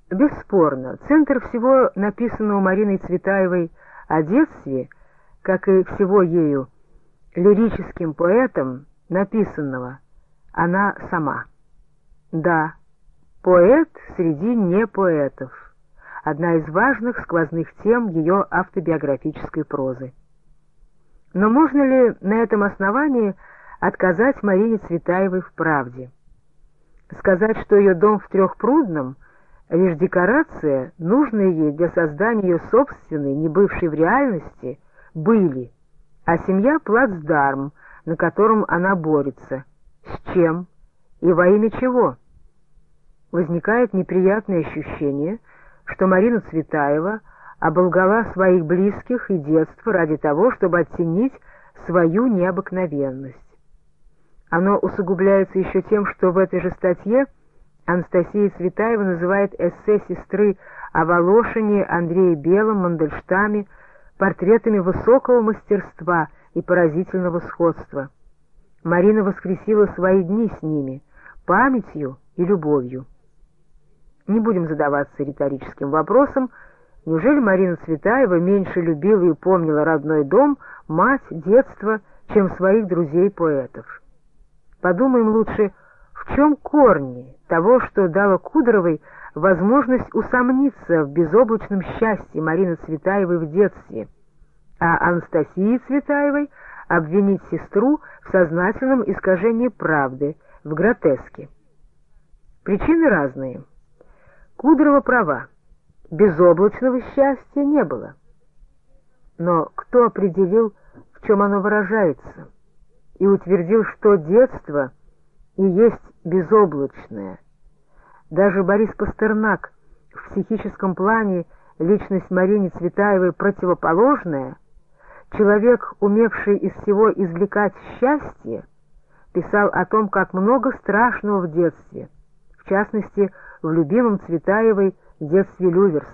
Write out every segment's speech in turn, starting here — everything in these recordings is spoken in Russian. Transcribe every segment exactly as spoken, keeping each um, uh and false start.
Бесспорно, центр всего написанного Мариной Цветаевой о детстве, как и всего ею лирическим поэтом написанного, она сама. Да, поэт среди непоэтов. Одна из важных сквозных тем ее автобиографической прозы. Но можно ли на этом основании отказать Марине Цветаевой в правде? Сказать, что ее дом в Трехпрудном — лишь декорация, нужная ей для создания ее собственной, не бывшей в реальности, были, а семья — плацдарм, на котором она борется. С чем и во имя чего? Возникает неприятное ощущение, что Марина Цветаева оболгала своих близких и детство ради того, чтобы оттенить свою необыкновенность. Оно усугубляется еще тем, что в этой же статье Анастасия Цветаева называет эссе сестры о Волошине, Андрее Белом, Мандельштаме портретами высокого мастерства и поразительного сходства. Марина воскресила свои дни с ними, памятью и любовью. Не будем задаваться риторическим вопросом, неужели Марина Цветаева меньше любила и помнила родной дом, мать, детство, чем своих друзей-поэтов? Подумаем лучше, в чем корни того, что дало Кудровой возможность усомниться в безоблачном счастье Марины Цветаевой в детстве, а Анастасии Цветаевой обвинить сестру в сознательном искажении правды, в гротеске. Причины разные. Кудрова права, безоблачного счастья не было. Но кто определил, в чем оно выражается, и утвердил, что детство и есть безоблачное? Даже Борис Пастернак, в психическом плане личность Марине Цветаевой противоположная, человек, умевший из всего извлекать счастье, писал о том, как много страшного в детстве, в частности, в любимом Цветаевой детстве Люверс.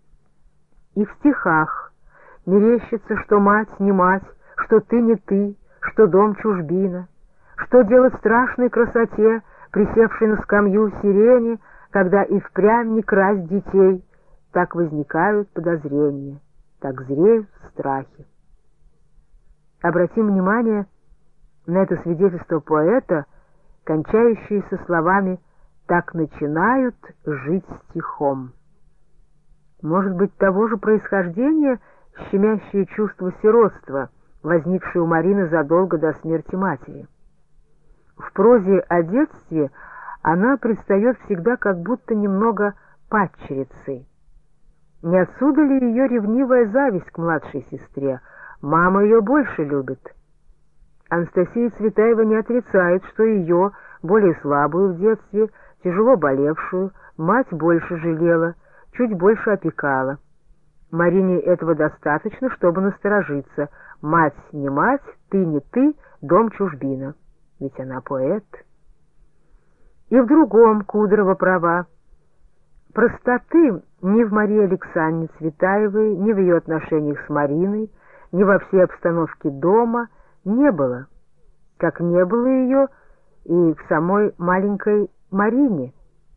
И в стихах мерещится, что мать не мать, что ты не ты, что дом чужбина, что делать страшной красоте, присевшей на скамью сирени, когда и впрямь не красть детей, так возникают подозрения, так зреют страхи. Обратим внимание на это свидетельство поэта, кончающееся словами «так начинают жить стихом». Может быть, того же происхождения щемящее чувство сиротства, возникшее у Марины задолго до смерти матери. В прозе о детстве она предстает всегда как будто немного падчерицей. Не отсюда ли ее ревнивая зависть к младшей сестре? Мама ее больше любит. Анастасия Цветаева не отрицает, что ее, более слабую в детстве, тяжело болевшую, мать больше жалела, чуть больше опекала. Марине этого достаточно, чтобы насторожиться. Мать не мать, ты не ты, дом чужбина. Ведь она поэт. И в другом Кудрова права. Простоты ни в Марии Александровне Цветаевой, ни в ее отношениях с Мариной, ни во всей обстановке дома не было, как не было ее и в самой маленькой Марине.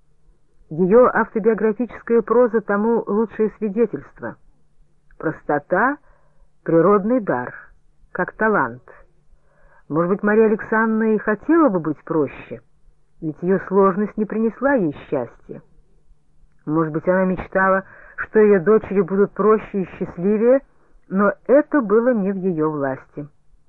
Ее автобиографическая проза тому лучшее свидетельство. Простота — природный дар, как талант. Может быть, Мария Александровна и хотела бы быть проще, ведь ее сложность не принесла ей счастья. Может быть, она мечтала, что ее дочери будут проще и счастливее, но это было не в ее власти.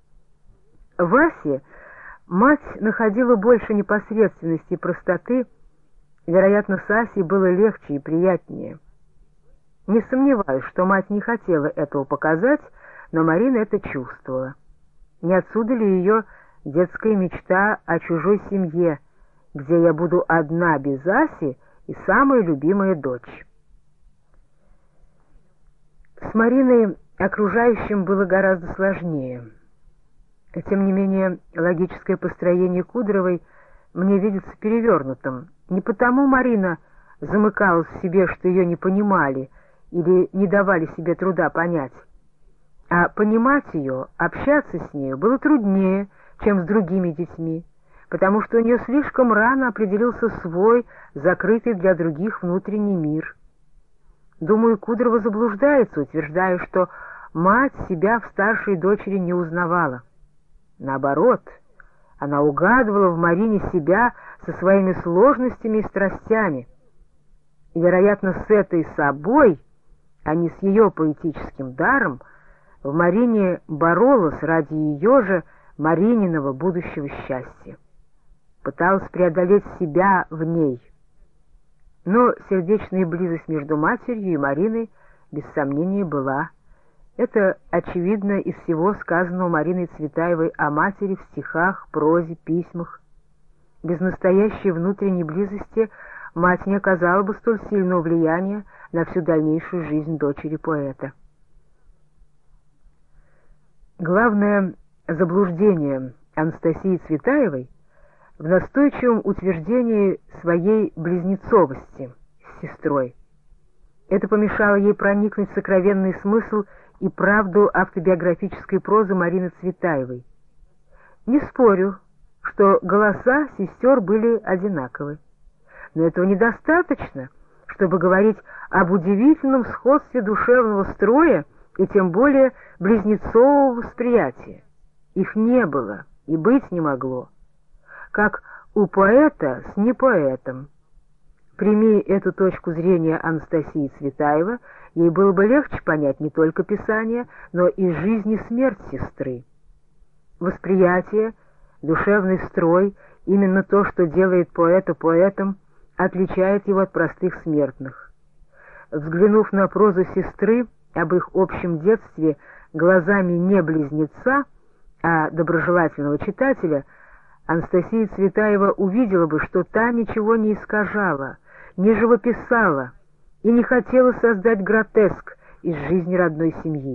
Васе мать находила больше непосредственности и простоты, вероятно, с Асей было легче и приятнее. Не сомневаюсь, что мать не хотела этого показать, но Марина это чувствовала. Не отсюда ли ее детская мечта о чужой семье, где я буду одна без Аси и самая любимая дочь? С Мариной окружающим было гораздо сложнее. Тем не менее, логическое построение Кудровой мне видится перевернутым. Не потому Марина замыкалась в себе, что ее не понимали или не давали себе труда понять, а понимать ее, общаться с нею было труднее, чем с другими детьми, потому что у нее слишком рано определился свой, закрытый для других внутренний мир. Думаю, Кудрова заблуждается, утверждая, что мать себя в старшей дочери не узнавала. Наоборот, она угадывала в Марине себя со своими сложностями и страстями, и, вероятно, с этой собой, а не с ее поэтическим даром, в Марине боролась ради ее же Марининого будущего счастья. Пыталась преодолеть себя в ней. Но сердечная близость между матерью и Мариной без сомнения была. Это очевидно из всего сказанного Мариной Цветаевой о матери в стихах, прозе, письмах. Без настоящей внутренней близости мать не оказала бы столь сильного влияния на всю дальнейшую жизнь дочери поэта. Главное заблуждение Анастасии Цветаевой в настойчивом утверждении своей близнецовости с сестрой. Это помешало ей проникнуть в сокровенный смысл и правду автобиографической прозы Марины Цветаевой. Не спорю, что голоса сестер были одинаковы, но этого недостаточно, чтобы говорить об удивительном сходстве душевного строя и тем более близнецового восприятия. Их не было и быть не могло, как у поэта с непоэтом. Прими эту точку зрения Анастасии Цветаева, ей было бы легче понять не только писание, но и жизнь и смерть сестры. Восприятие, душевный строй, именно то, что делает поэта поэтом, отличает его от простых смертных. Взглянув на прозу сестры, об их общем детстве, глазами не близнеца, а доброжелательного читателя, Анастасия Цветаева увидела бы, что та ничего не искажала, не живописала и не хотела создать гротеск из жизни родной семьи.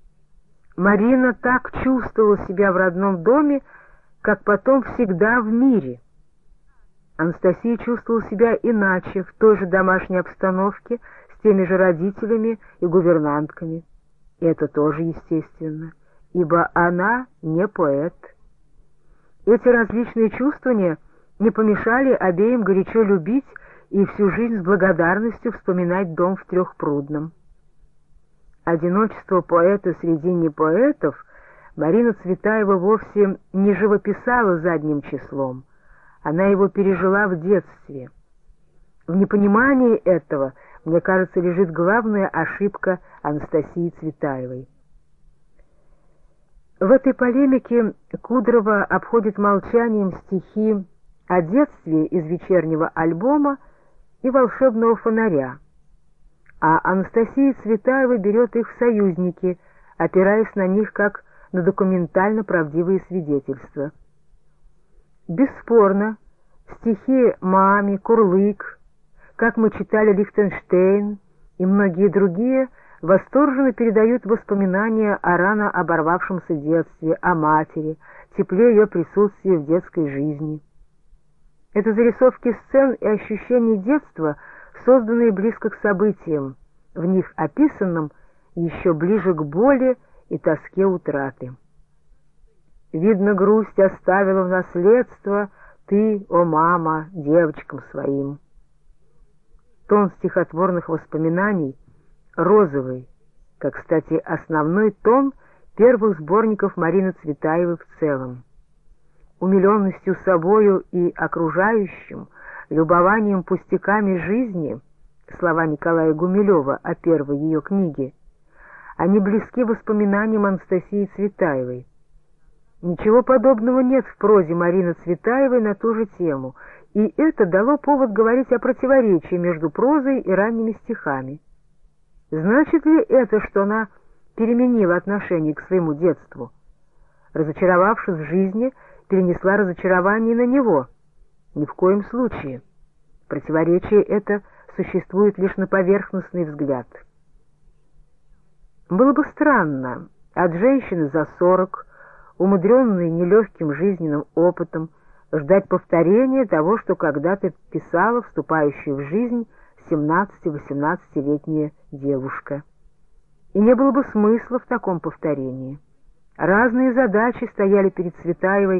Марина так чувствовала себя в родном доме, как потом всегда в мире. Анастасия чувствовала себя иначе, в той же домашней обстановке, с теми же родителями и гувернантками. И это тоже естественно, ибо она не поэт. Эти различные чувствования не помешали обеим горячо любить и всю жизнь с благодарностью вспоминать дом в Трехпрудном. Одиночество поэта среди непоэтов Марина Цветаева вовсе не живописала задним числом, она его пережила в детстве. В непонимании этого, мне кажется, лежит главная ошибка Анастасии Цветаевой. В этой полемике Кудрова обходит молчанием стихи о детстве из вечернего альбома и волшебного фонаря, а Анастасия Цветаева берет их в союзники, опираясь на них как на документально правдивые свидетельства. Бесспорно, стихи Мами, Курлык, как мы читали Лихтенштейн и многие другие, восторженно передают воспоминания о рано оборвавшемся детстве, о матери, тепле ее присутствия в детской жизни. Это зарисовки сцен и ощущений детства, созданные близко к событиям, в них описанным еще ближе к боли и тоске утраты. Видно, грусть оставила в наследство ты, о мама, девочкам своим. Тон стихотворных воспоминаний розовый, как, кстати, основной тон первых сборников Марины Цветаевой в целом. Умиленностью собою и окружающим, любованием пустяками жизни, слова Николая Гумилева о первой ее книге, они близки воспоминаниям Анастасии Цветаевой. Ничего подобного нет в прозе Марины Цветаевой на ту же тему, и это дало повод говорить о противоречии между прозой и ранними стихами. Значит ли это, что она переменила отношение к своему детству? Разочаровавшись в жизни, перенесла разочарование на него? Ни в коем случае. Противоречие это существует лишь на поверхностный взгляд. Было бы странно от женщины за сорок, умудренной нелегким жизненным опытом, ждать повторения того, что когда-то писала вступающая в жизнь семнадцати-восемнадцатилетняя девушка. И не было бы смысла в таком повторении. Разные задачи стояли перед Цветаевой в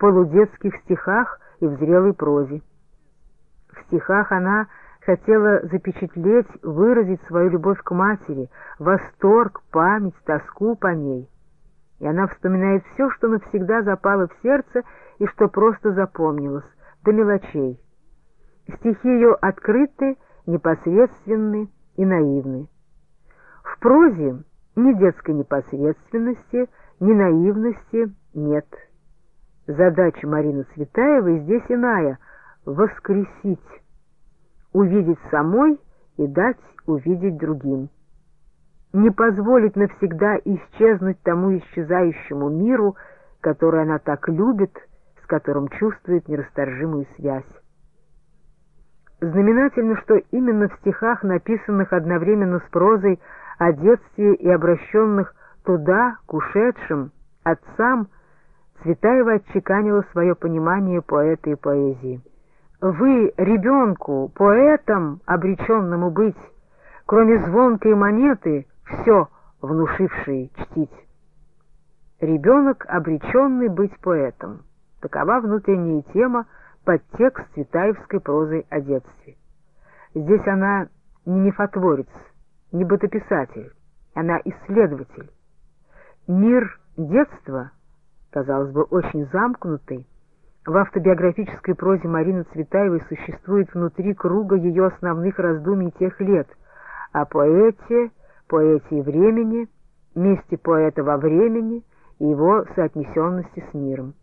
полудетских стихах и в зрелой прозе. В стихах она хотела запечатлеть, выразить свою любовь к матери, восторг, память, тоску по ней. И она вспоминает все, что навсегда запало в сердце и что просто запомнилось, до мелочей. Стихи ее открыты, непосредственны и наивны. В прозе ни детской непосредственности, ни наивности нет. Задача Марины Цветаевой здесь иная — воскресить, увидеть самой и дать увидеть другим. Не позволить навсегда исчезнуть тому исчезающему миру, который она так любит, с которым чувствует нерасторжимую связь. Знаменательно, что именно в стихах, написанных одновременно с прозой о детстве и обращенных туда, к ушедшим, отцам, Цветаева отчеканила свое понимание поэта и поэзии. «Вы, ребенку, поэтом, обреченному быть, кроме звонкой монеты, все внушившие чтить». Ребенок, обреченный быть поэтом. Такова внутренняя тема, подтекст цветаевской прозы о детстве. Здесь она не мифотворец, не бытописатель, она исследователь. Мир детства, казалось бы, очень замкнутый, в автобиографической прозе Марины Цветаевой существует внутри круга ее основных раздумий тех лет о поэте, поэзии времени, месте поэта во времени и его соотнесенности с миром.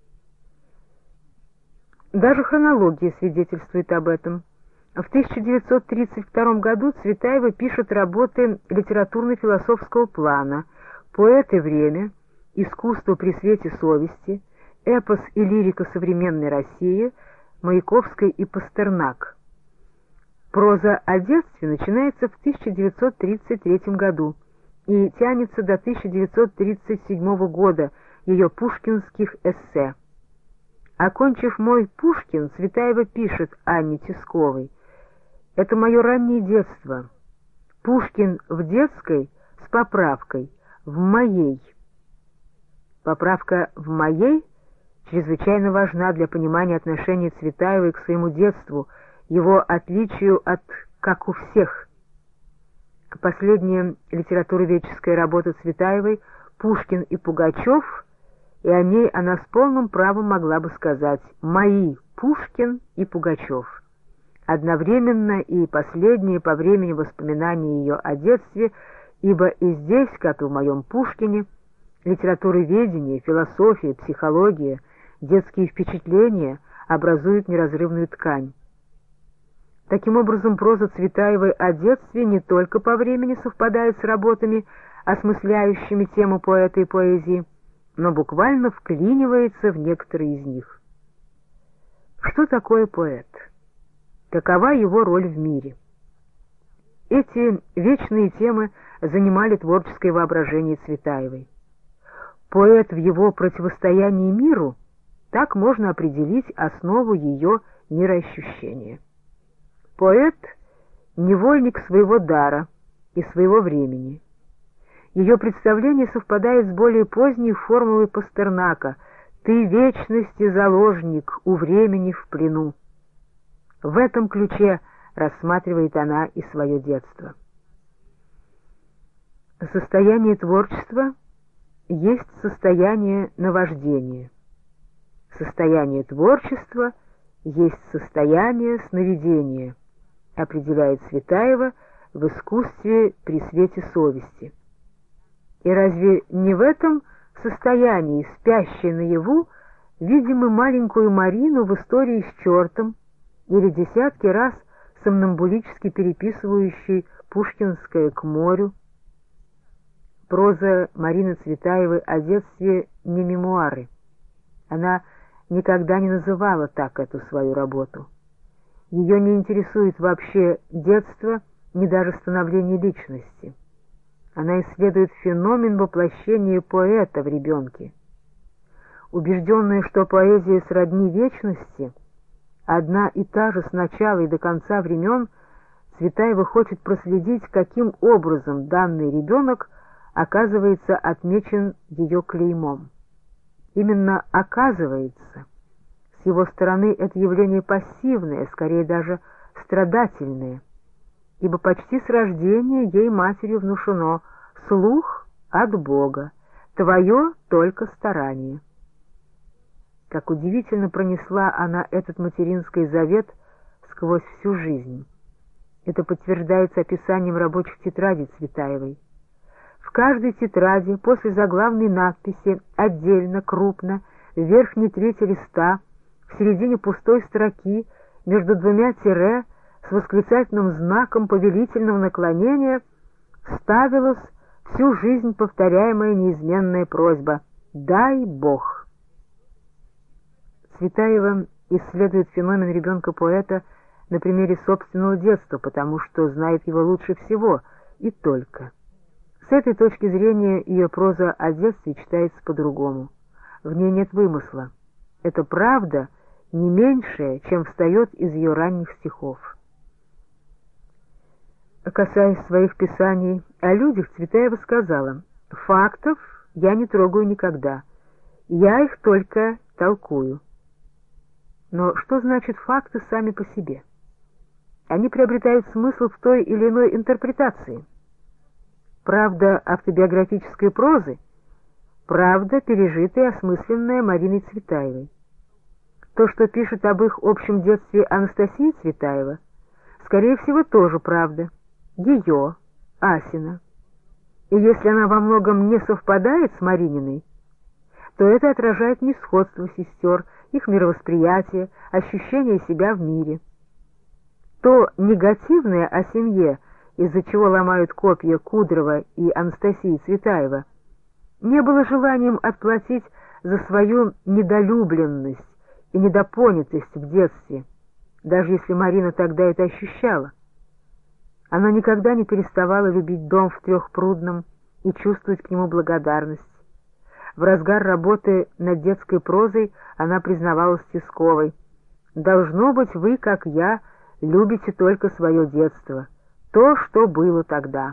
Даже хронология свидетельствует об этом. В тысяча девятьсот тридцать втором году Цветаева пишет работы литературно-философского плана «Поэт и время», «Искусство при свете совести», «Эпос и лирика современной России», «Маяковская и Пастернак». Проза о детстве начинается в тысяча девятьсот тридцать третьем году и тянется до тысяча девятьсот тридцать седьмого года ее пушкинских эссе. Окончив «Мой Пушкин», Цветаева пишет Анне Тисковой: «Это мое раннее детство. Пушкин в детской с поправкой в моей». Поправка «в моей» чрезвычайно важна для понимания отношения Цветаевой к своему детству, его отличию от «как у всех». Последняя литературоведческая работа Цветаевой «Пушкин и Пугачев», и о ней она с полным правом могла бы сказать «мои Пушкин и Пугачев». Одновременно и последние по времени воспоминания ее о детстве, ибо и здесь, как и в моем Пушкине, литературоведение, философия, психология, детские впечатления образуют неразрывную ткань. Таким образом, проза Цветаевой о детстве не только по времени совпадает с работами, осмысляющими тему поэта и поэзии, но буквально вклинивается в некоторые из них. Что такое поэт? Какова его роль в мире? Эти вечные темы занимали творческое воображение Цветаевой. Поэт в его противостоянии миру, так можно определить основу ее мироощущения. Поэт — невольник своего дара и своего времени. Ее представление совпадает с более поздней формулой Пастернака «Ты вечности заложник, у времени в плену». В этом ключе рассматривает она и свое детство. Состояние творчества есть состояние наваждения. Состояние творчества есть состояние сновидения, определяет Цветаева в «Искусстве при свете совести». И разве не в этом состоянии, спящей наяву, видим мы маленькую Марину в истории с чертом или десятки раз сомнамбулически переписывающей пушкинское «К морю»? Проза Марины Цветаевой о детстве не мемуары. Она никогда не называла так эту свою работу. Ее не интересует вообще детство, ни даже становление личности. Она исследует феномен воплощения поэта в ребенке. Убежденная, что поэзия сродни вечности, одна и та же с начала и до конца времен, Цветаева хочет проследить, каким образом данный ребенок оказывается отмечен ее клеймом. Именно «оказывается», С его стороны это явление пассивное, скорее даже страдательное, ибо почти с рождения ей матерью внушено: слух от Бога, твое только старание. Как удивительно пронесла она этот материнский завет сквозь всю жизнь. Это подтверждается описанием рабочих тетрадей Цветаевой. В каждой тетради после заглавной надписи отдельно, крупно, в верхней трети листа, в середине пустой строки, между двумя тире, с восклицательным знаком повелительного наклонения, ставилась всю жизнь повторяемая неизменная просьба: «Дай Бог». Цветаева исследует феномен ребенка-поэта на примере собственного детства, потому что знает его лучше всего, и только. С этой точки зрения ее проза о детстве читается по-другому. В ней нет вымысла. Это правда не меньшее, чем встает из ее ранних стихов. Касаясь своих писаний о людях, Цветаева сказала: «Фактов я не трогаю никогда, я их только толкую». Но что значит факты сами по себе? Они приобретают смысл в той или иной интерпретации. Правда автобиографической прозы — правда, пережитая и осмысленная Мариной Цветаевой. То, что пишет об их общем детстве Анастасия Цветаева, скорее всего, тоже правда. Ее, Асина. И если она во многом не совпадает с Марининой, то это отражает несходство сестер, их мировосприятие, ощущение себя в мире. То негативное о семье, из-за чего ломают копья Кудрова и Анастасии Цветаева, не было желанием отплатить за свою недолюбленность и недопонятость в детстве, даже если Марина тогда это ощущала. Она никогда не переставала любить дом в Трехпрудном и чувствовать к нему благодарность. В разгар работы над детской прозой она признавалась Тисковой: «Должно быть, вы, как я, любите только свое детство, то, что было тогда».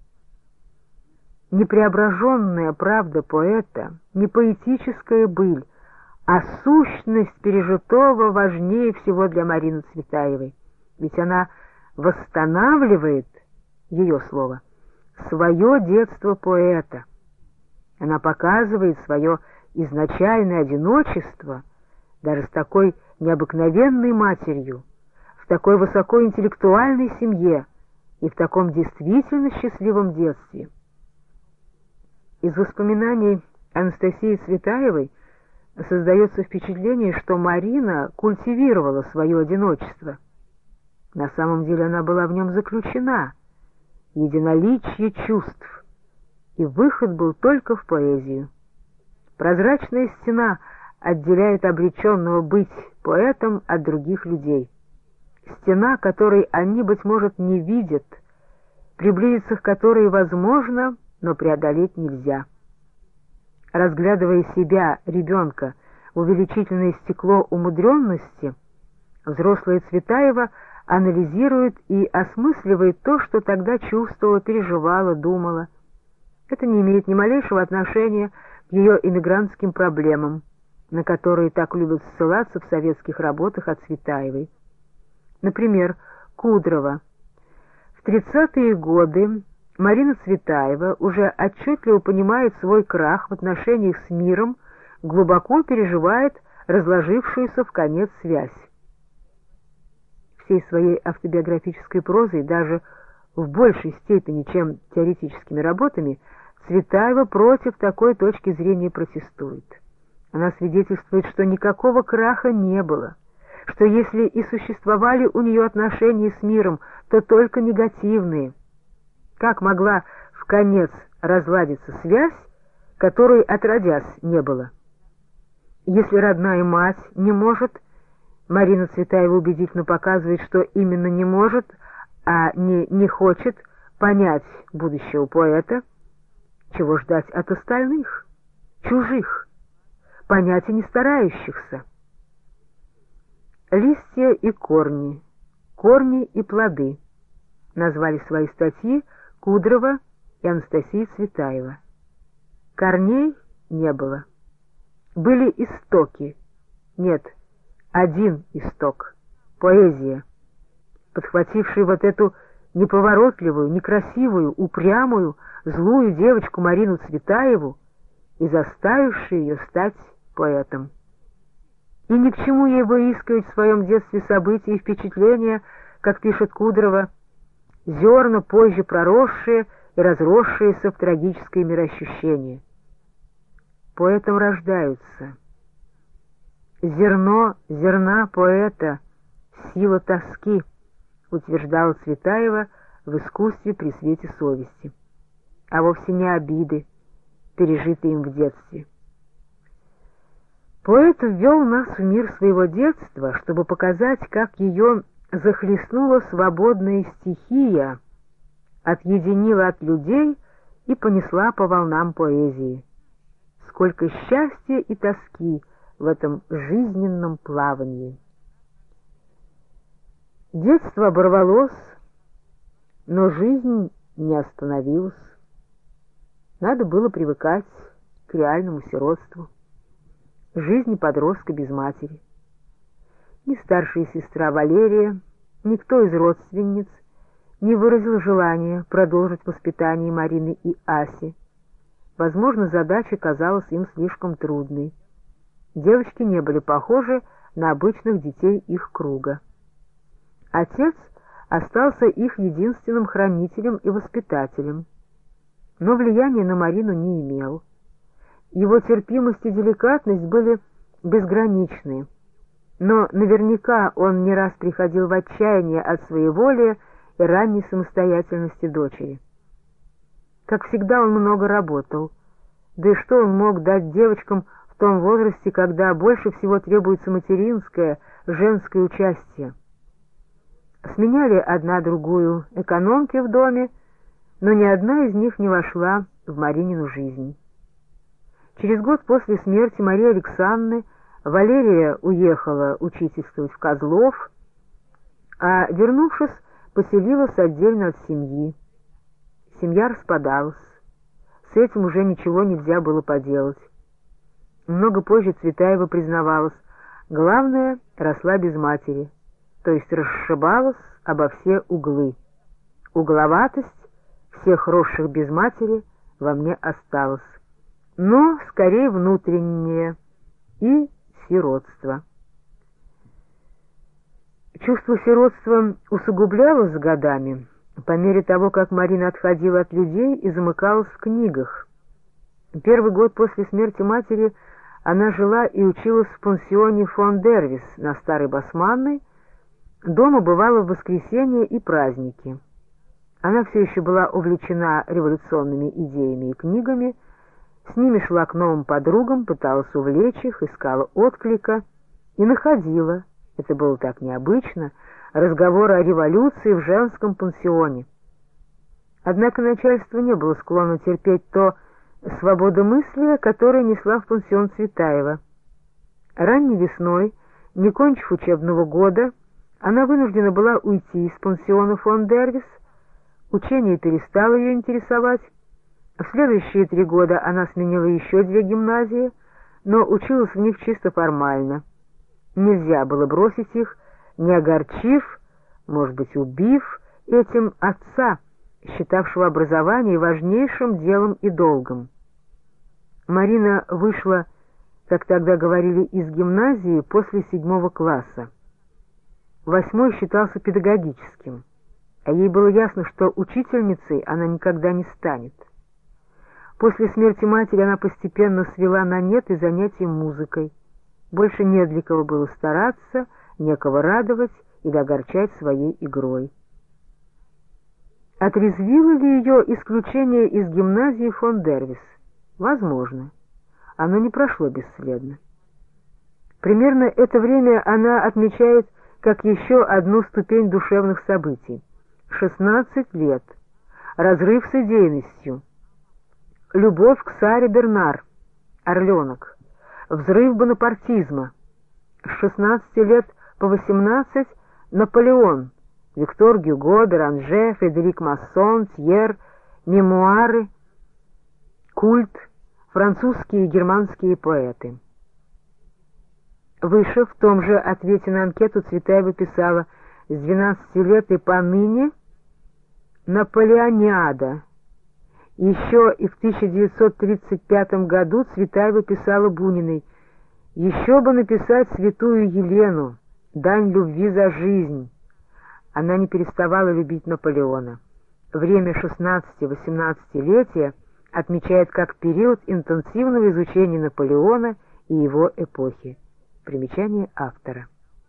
Не преображенная правда поэта, не поэтическая быль, а сущность пережитого важнее всего для Марины Цветаевой, ведь она восстанавливает, ее слово, свое детство поэта. Она показывает свое изначальное одиночество даже с такой необыкновенной матерью, в такой высокоинтеллектуальной семье и в таком действительно счастливом детстве. Из воспоминаний Анастасии Цветаевой создается впечатление, что Марина культивировала свое одиночество. На самом деле она была в нем заключена, единоличие чувств, и выход был только в поэзию. Прозрачная стена отделяет обреченного быть поэтом от других людей. Стена, которой они, быть может, не видят, приблизиться к которой возможно, но преодолеть нельзя. Разглядывая себя, ребенка, в увеличительное стекло умудренности, взрослая Цветаева анализирует и осмысливает то, что тогда чувствовала, переживала, думала. Это не имеет ни малейшего отношения к ее эмигрантским проблемам, на которые так любят ссылаться в советских работах о Цветаевой. Например, Кудрова. В тридцатые годы Марина Цветаева уже отчетливо понимает свой крах в отношениях с миром, глубоко переживает разложившуюся в конец связь. Всей своей автобиографической прозой, даже в большей степени, чем теоретическими работами, Цветаева против такой точки зрения протестует. Она свидетельствует, что никакого краха не было, что если и существовали у нее отношения с миром, то только негативные. Как могла в конец разладиться связь, которой отродясь не было? Если родная мать не может, Марина Цветаева убедительно показывает, что именно не может, а не не хочет понять будущего поэта, чего ждать от остальных, чужих, понять и не старающихся. «Листья и корни, корни и плоды» назвали свои статьи Кудрова и Анастасия Цветаева. Корней не было. Были истоки, нет, один исток — поэзия, подхвативший вот эту неповоротливую, некрасивую, упрямую, злую девочку Марину Цветаеву и заставивший ее стать поэтом. И ни к чему ей выискивать в своем детстве события и впечатления, как пишет Кудрова, зерна, позже проросшие и разросшиеся в трагическое мироощущение. Поэтом рождаются. Зерно, зерна поэта, сила тоски, утверждала Цветаева в искусстве при свете совести, а вовсе не обиды, пережитые им в детстве. Поэт ввел нас в мир своего детства, чтобы показать, как ее захлестнула свободная стихия, отъединила от людей и понесла по волнам поэзии. Сколько счастья и тоски в этом жизненном плавании! Детство оборвалось, но жизнь не остановилась. Надо было привыкать к реальному сиротству, жизни подростка без матери. Ни старшая сестра Валерия, никто из родственниц не выразил желания продолжить воспитание Марины и Аси. Возможно, задача казалась им слишком трудной. Девочки не были похожи на обычных детей их круга. Отец остался их единственным хранителем и воспитателем, но влияния на Марину не имел. Его терпимость и деликатность были безграничны, но наверняка он не раз приходил в отчаяние от своеволия и ранней самостоятельности дочери. Как всегда, он много работал, да и что он мог дать девочкам в том возрасте, когда больше всего требуется материнское, женское участие? Сменяли одна другую экономки в доме, но ни одна из них не вошла в Маринину жизнь. Через год после смерти Марии Александры Валерия уехала учительствовать в Козлов, а, вернувшись, поселилась отдельно от семьи. Семья распадалась. С этим уже ничего нельзя было поделать. Много позже Цветаева признавалась, главное, росла без матери, то есть расшибалась обо все углы. Угловатость всех росших без матери во мне осталась, но скорее внутреннее и сиротство. Чувство сиротства усугублялось с годами, по мере того, как Марина отходила от людей и замыкалась в книгах. Первый год после смерти матери она жила и училась в пансионе фон Дервис на Старой Басманной, дома бывала в воскресенье и праздники. Она все еще была увлечена революционными идеями и книгами, с ними шла к новым подругам, пыталась увлечь их, искала отклика и находила, это было так необычно, разговоры о революции в женском пансионе. Однако начальство не было склонно терпеть то свободомыслие, которое несла в пансион Цветаева. Ранней весной, не кончив учебного года, она вынуждена была уйти из пансиона фон Дервис, учение перестало ее интересовать. В следующие три года она сменила еще две гимназии, но училась в них чисто формально. Нельзя было бросить их, не огорчив, может быть, убив этим отца, считавшего образование важнейшим делом и долгом. Марина вышла, как тогда говорили, из гимназии после седьмого класса. Восьмой считался педагогическим, а ей было ясно, что учительницей она никогда не станет. После смерти матери она постепенно свела на нет и занятия музыкой. Больше не для кого было стараться, некого радовать или огорчать своей игрой. Отрезвило ли ее исключение из гимназии фон Дервис? Возможно. Оно не прошло бесследно. Примерно это время она отмечает как еще одну ступень душевных событий. шестнадцать лет. Разрыв с идейностью. Любовь к Саре Бернар. Орленок. Взрыв бонапартизма. С шестнадцати лет по восемнадцать Наполеон. Виктор Гюго, Беранже, Фредерик Массон, Тьер, мемуары, культ, французские и германские поэты. Выше, в том же ответе на анкету, Цветаева писала: «С двенадцати лет и поныне Наполеониада». Еще и в тысяча девятьсот тридцать пятом году Цветаева писала Буниной: «Еще бы написать святую Елену, дань любви за жизнь». Она не переставала любить Наполеона. Время шестнадцати-восемнадцатилетия отмечает как период интенсивного изучения Наполеона и его эпохи. Примечание автора.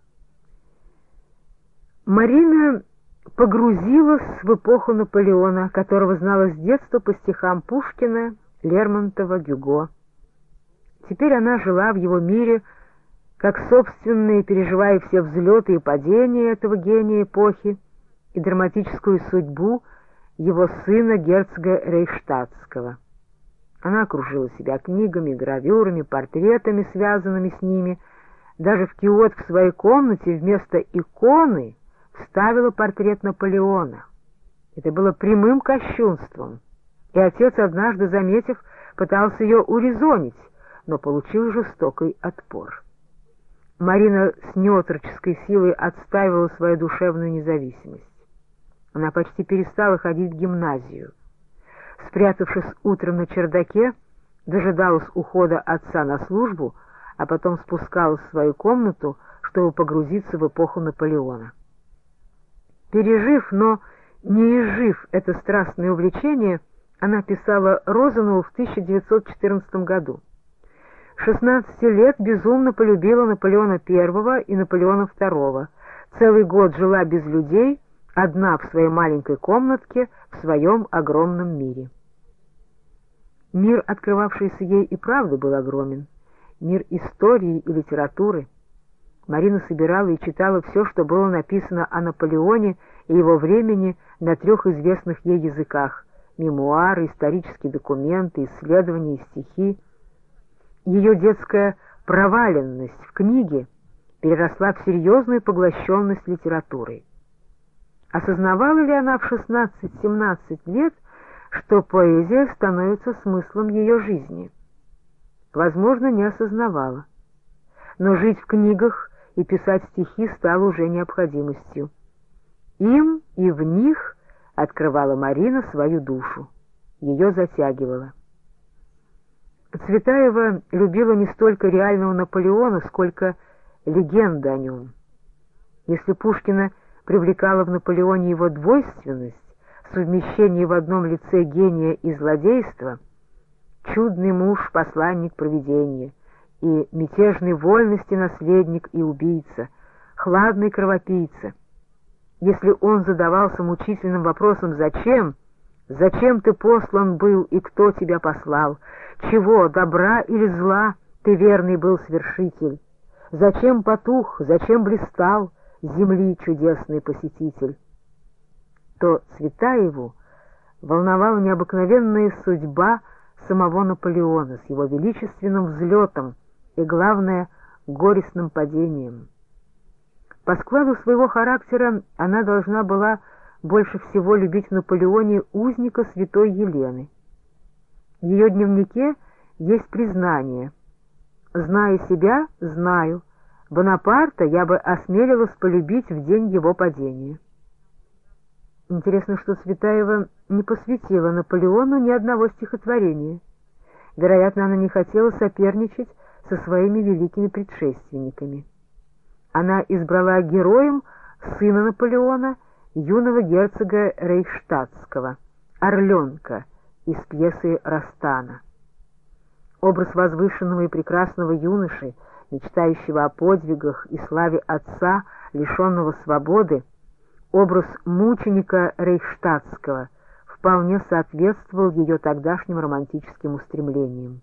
Марина погрузилась в эпоху Наполеона, которого знала с детства по стихам Пушкина, Лермонтова, Гюго. Теперь она жила в его мире, как собственные, переживая все взлеты и падения этого гения эпохи и драматическую судьбу его сына, герцога Рейхштадтского. Она окружила себя книгами, гравюрами, портретами, связанными с ними. Даже в киоск в своей комнате вместо иконы вставила портрет Наполеона. Это было прямым кощунством, и отец, однажды заметив, пытался ее урезонить, но получил жестокий отпор. Марина с неотроческой силой отстаивала свою душевную независимость. Она почти перестала ходить в гимназию. Спрятавшись утром на чердаке, дожидалась ухода отца на службу, а потом спускалась в свою комнату, чтобы погрузиться в эпоху Наполеона. Пережив, но не изжив это страстное увлечение, она писала Розанову в тысяча девятьсот четырнадцатом году. шестнадцати лет безумно полюбила Наполеона Первого и Наполеона Второго. Целый год жила без людей, одна в своей маленькой комнатке в своем огромном мире. Мир, открывавшийся ей, и правда был огромен. Мир истории и литературы. Марина собирала и читала все, что было написано о Наполеоне и его времени на трех известных ей языках: мемуары, исторические документы, исследования и стихи. Ее детская проваленность в книге переросла в серьезную поглощенность литературой. Осознавала ли она в шестнадцать-семнадцать лет, что поэзия становится смыслом ее жизни? Возможно, не осознавала. Но жить в книгах и писать стихи стало уже необходимостью. Им и в них открывала Марина свою душу, ее затягивала. Цветаева любила не столько реального Наполеона, сколько легенды о нем. Если Пушкина привлекала в Наполеоне его двойственность, совмещение в одном лице гения и злодейства, чудный муж, посланник провидения, и мятежной вольности наследник и убийца, хладный кровопийца. Если он задавался мучительным вопросом «Зачем?», «Зачем ты послан был и кто тебя послал?», «Чего, добра или зла, ты верный был свершитель?», «Зачем потух, зачем блистал, земли чудесный посетитель?», то Цветаеву волновала необыкновенная судьба самого Наполеона с его величественным взлетом и, главное, горестным падением. По складу своего характера она должна была больше всего любить в Наполеоне узника святой Елены. В ее дневнике есть признание: «Зная себя, знаю, Бонапарта я бы осмелилась полюбить в день его падения». Интересно, что Цветаева не посвятила Наполеону ни одного стихотворения. Вероятно, она не хотела соперничать со своими великими предшественниками. Она избрала героем сына Наполеона, юного герцога Рейхштадтского, Орленка, из пьесы Растана. Образ возвышенного и прекрасного юноши, мечтающего о подвигах и славе отца, лишенного свободы, образ мученика Рейхштадтского вполне соответствовал ее тогдашним романтическим устремлениям.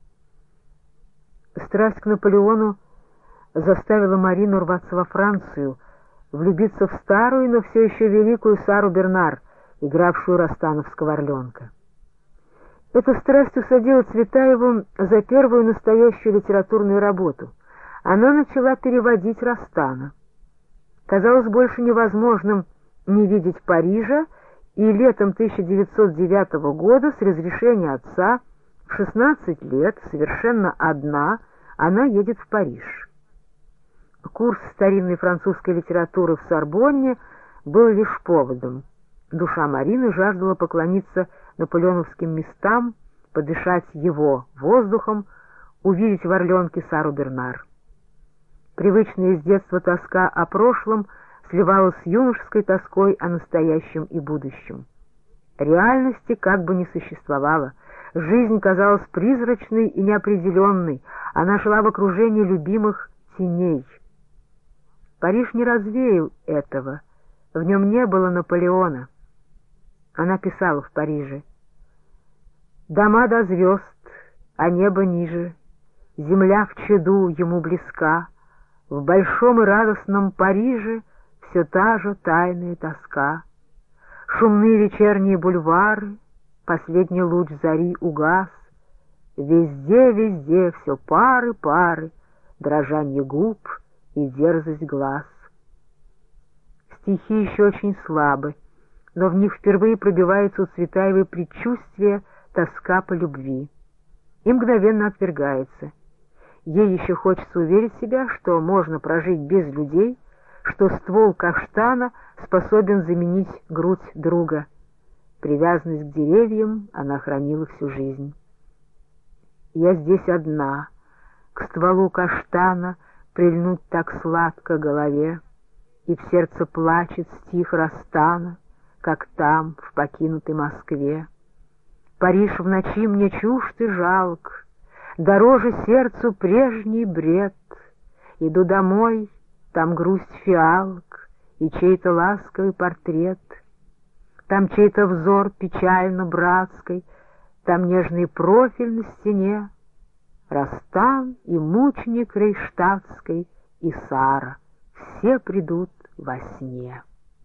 Страсть к Наполеону заставила Марину рваться во Францию, влюбиться в старую, но все еще великую Сару Бернар, игравшую ростановского Орленка. Эта страсть усадила Цветаеву за первую настоящую литературную работу. Она начала переводить Растана. Казалось больше невозможным не видеть Парижа, и летом тысяча девятьсот девятого года с разрешения отца в шестнадцать лет, совершенно одна, она едет в Париж. Курс старинной французской литературы в Сорбонне был лишь поводом. Душа Марины жаждала поклониться наполеоновским местам, подышать его воздухом, увидеть в Орленке Сару Бернар. Привычная с детства тоска о прошлом сливалась с юношеской тоской о настоящем и будущем. Реальности как бы не существовало. Жизнь казалась призрачной и неопределенной, она жила в окружении любимых теней. Париж не развеял этого, в нем не было Наполеона. Она писала в Париже: «Дома до звезд, а небо ниже, земля в чаду ему близка, в большом и радостном Париже все та же тайная тоска. Шумные вечерние бульвары, последний луч зари угас, везде, везде все пары, пары, дрожанье губ и дерзость глаз». Стихи еще очень слабы, но в них впервые пробивается у Цветаевой предчувствие, тоска по любви. И мгновенно отвергается. Ей еще хочется уверить себя, что можно прожить без людей, что ствол каштана способен заменить грудь друга. Привязанность к деревьям она хранила всю жизнь. «Я здесь одна, к стволу каштана прильнуть так сладко голове, и в сердце плачет стих Растана, как там, в покинутой Москве. Париж в ночи мне чужд и жалк, дороже сердцу прежний бред. Иду домой, там грусть фиалок и чей-то ласковый портрет. Там чей-то взор печально братской, там нежный профиль на стене. Растан и мученик Рейхштадтской, и Сара, все придут во сне».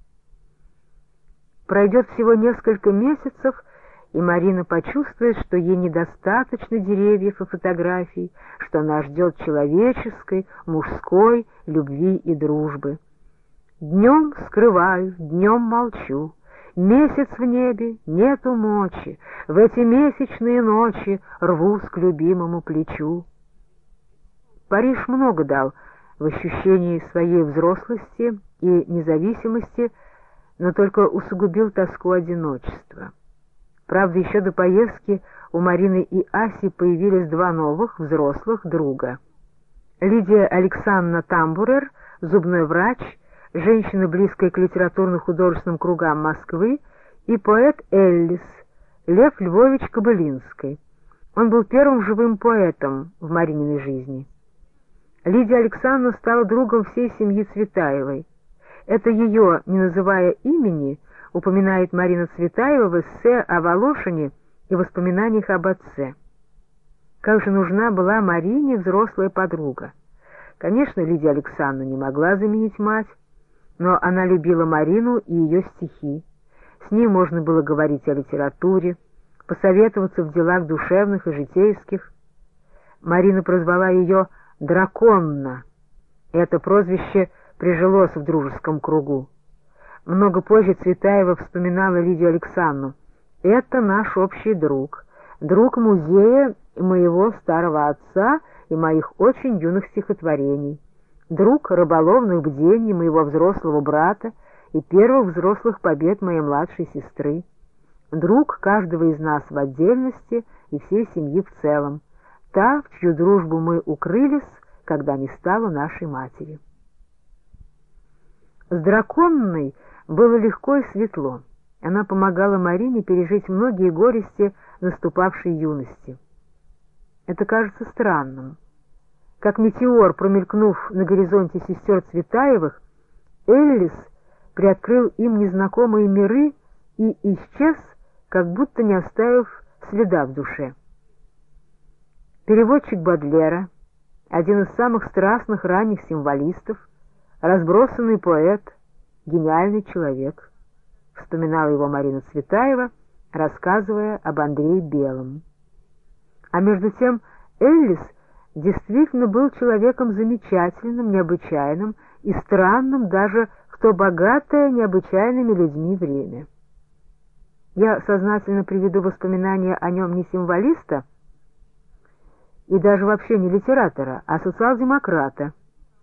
Пройдет всего несколько месяцев, и Марина почувствует, что ей недостаточно деревьев и фотографий, что она ждет человеческой, мужской любви и дружбы. Днем скрываюсь, днем молчу, месяц в небе, нету мочи, в эти месячные ночи рвусь к любимому плечу. Париж много дал в ощущении своей взрослости и независимости, но только усугубил тоску одиночества. Правда, еще до поездки у Марины и Аси появились два новых, взрослых друга. Лидия Александровна Тамбурер, зубной врач, женщина, близкая к литературно-художественным кругам Москвы, и поэт Эллис, Лев Львович Кобылинский. Он был первым живым поэтом в Марининой жизни. Лидия Александровна стала другом всей семьи Цветаевой. Это ее, не называя имени, упоминает Марина Цветаева в эссе о Волошине и воспоминаниях об отце. Как же нужна была Марине взрослая подруга. Конечно, Лидия Александровна не могла заменить мать, но она любила Марину и ее стихи. С ней можно было говорить о литературе, посоветоваться в делах душевных и житейских. Марина прозвала ее «Драконна». Это прозвище прижилось в дружеском кругу. Много позже Цветаева вспоминала Лидию Александровну. «Это наш общий друг, друг музея моего старого отца и моих очень юных стихотворений, друг рыболовных бдений моего взрослого брата и первых взрослых побед моей младшей сестры, друг каждого из нас в отдельности и всей семьи в целом, та, в чью дружбу мы укрылись, когда не стало нашей матери». С Драконной было легко и светло. Она помогала Марине пережить многие горести наступавшей юности. Это кажется странным. Как метеор, промелькнув на горизонте сестер Цветаевых, Эллис приоткрыл им незнакомые миры и исчез, как будто не оставив следа в душе. Переводчик Бодлера, один из самых страстных ранних символистов, разбросанный поэт, гениальный человек, вспоминала его Марина Цветаева, рассказывая об Андрее Белом. А между тем Эллис действительно был человеком замечательным, необычайным и странным даже в то богатое необычайными людьми время. Я сознательно приведу воспоминания о нем не символиста и даже вообще не литератора, а социал-демократа.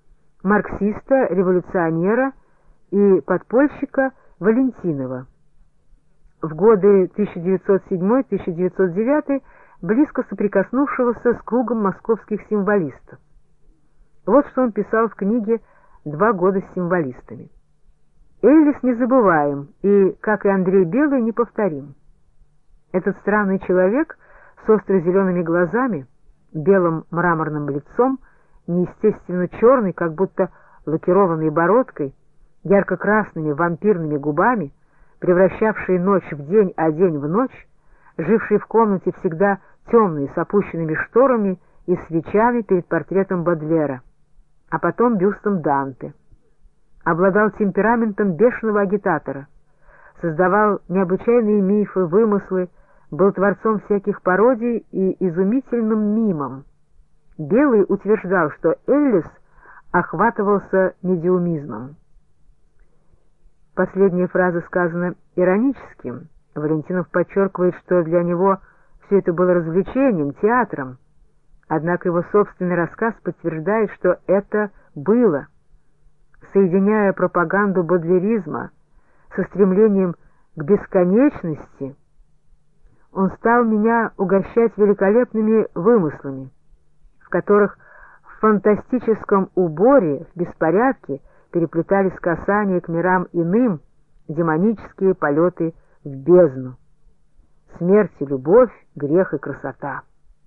марксиста-революционера и подпольщика Валентинова. В годы тысяча девятьсот седьмой — тысяча девятьсот девятый близко соприкоснувшегося с кругом московских символистов. Вот что он писал в книге «Два года с символистами». «Эллис незабываем и, как и Андрей Белый, неповторим. Этот странный человек с остро-зелеными глазами, белым мраморным лицом, неестественно черный, как будто лакированной бородкой, ярко-красными вампирными губами, превращавший ночь в день, а день в ночь, живший в комнате всегда темной, с опущенными шторами и свечами перед портретом Бодлера, а потом бюстом Данте. Обладал темпераментом бешеного агитатора, создавал необычайные мифы, вымыслы, был творцом всяких пародий и изумительным мимом. Белый утверждал, что Эллис охватывался медиумизмом». Последняя фраза сказана иронически. Валентинов подчеркивает, что для него все это было развлечением, театром. Однако его собственный рассказ подтверждает, что это было. Соединяя пропаганду бодлеризма со стремлением к бесконечности, он стал меня угощать великолепными вымыслами, в которых в фантастическом уборе, в беспорядке переплетались касания к мирам иным, демонические полеты в бездну. Смерть и любовь, грех и красота.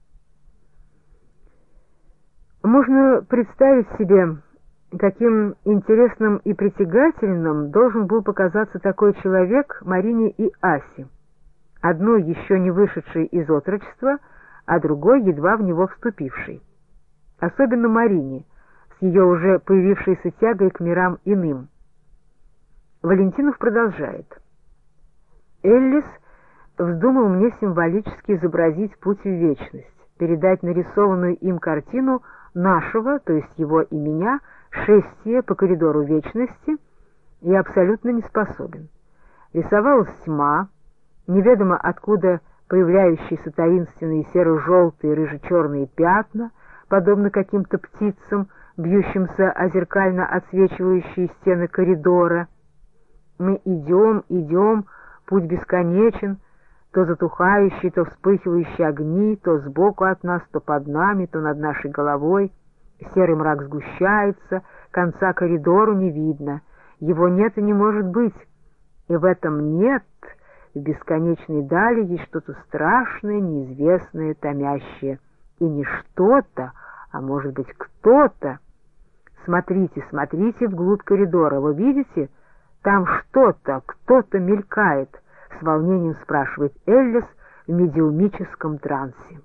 Можно представить себе, каким интересным и притягательным должен был показаться такой человек Марине и Асе, одной еще не вышедшей из отрочества, а другой едва в него вступившей. Особенно Марине, с ее уже появившейся тягой к мирам иным. Валентинов продолжает. «Эллис вздумал мне символически изобразить путь в вечность, передать нарисованную им картину нашего, то есть его и меня, шествия по коридору вечности, я абсолютно не способен. Рисовалась тьма, неведомо откуда появляющиеся таинственные серо-желтые, рыже-черные пятна, подобно каким-то птицам, бьющимся о зеркально отсвечивающие стены коридора. Мы идем, идем, путь бесконечен, то затухающие, то вспыхивающие огни, то сбоку от нас, то под нами, то над нашей головой. Серый мрак сгущается, конца коридору не видно, его нет и не может быть. И в этом «нет» в бесконечной дали есть что-то страшное, неизвестное, томящее. И не что-то, а может быть кто-то. Смотрите, смотрите вглубь коридора, вы видите? Там что-то, кто-то мелькает, с волнением спрашивает Эллис в медиумическом трансе.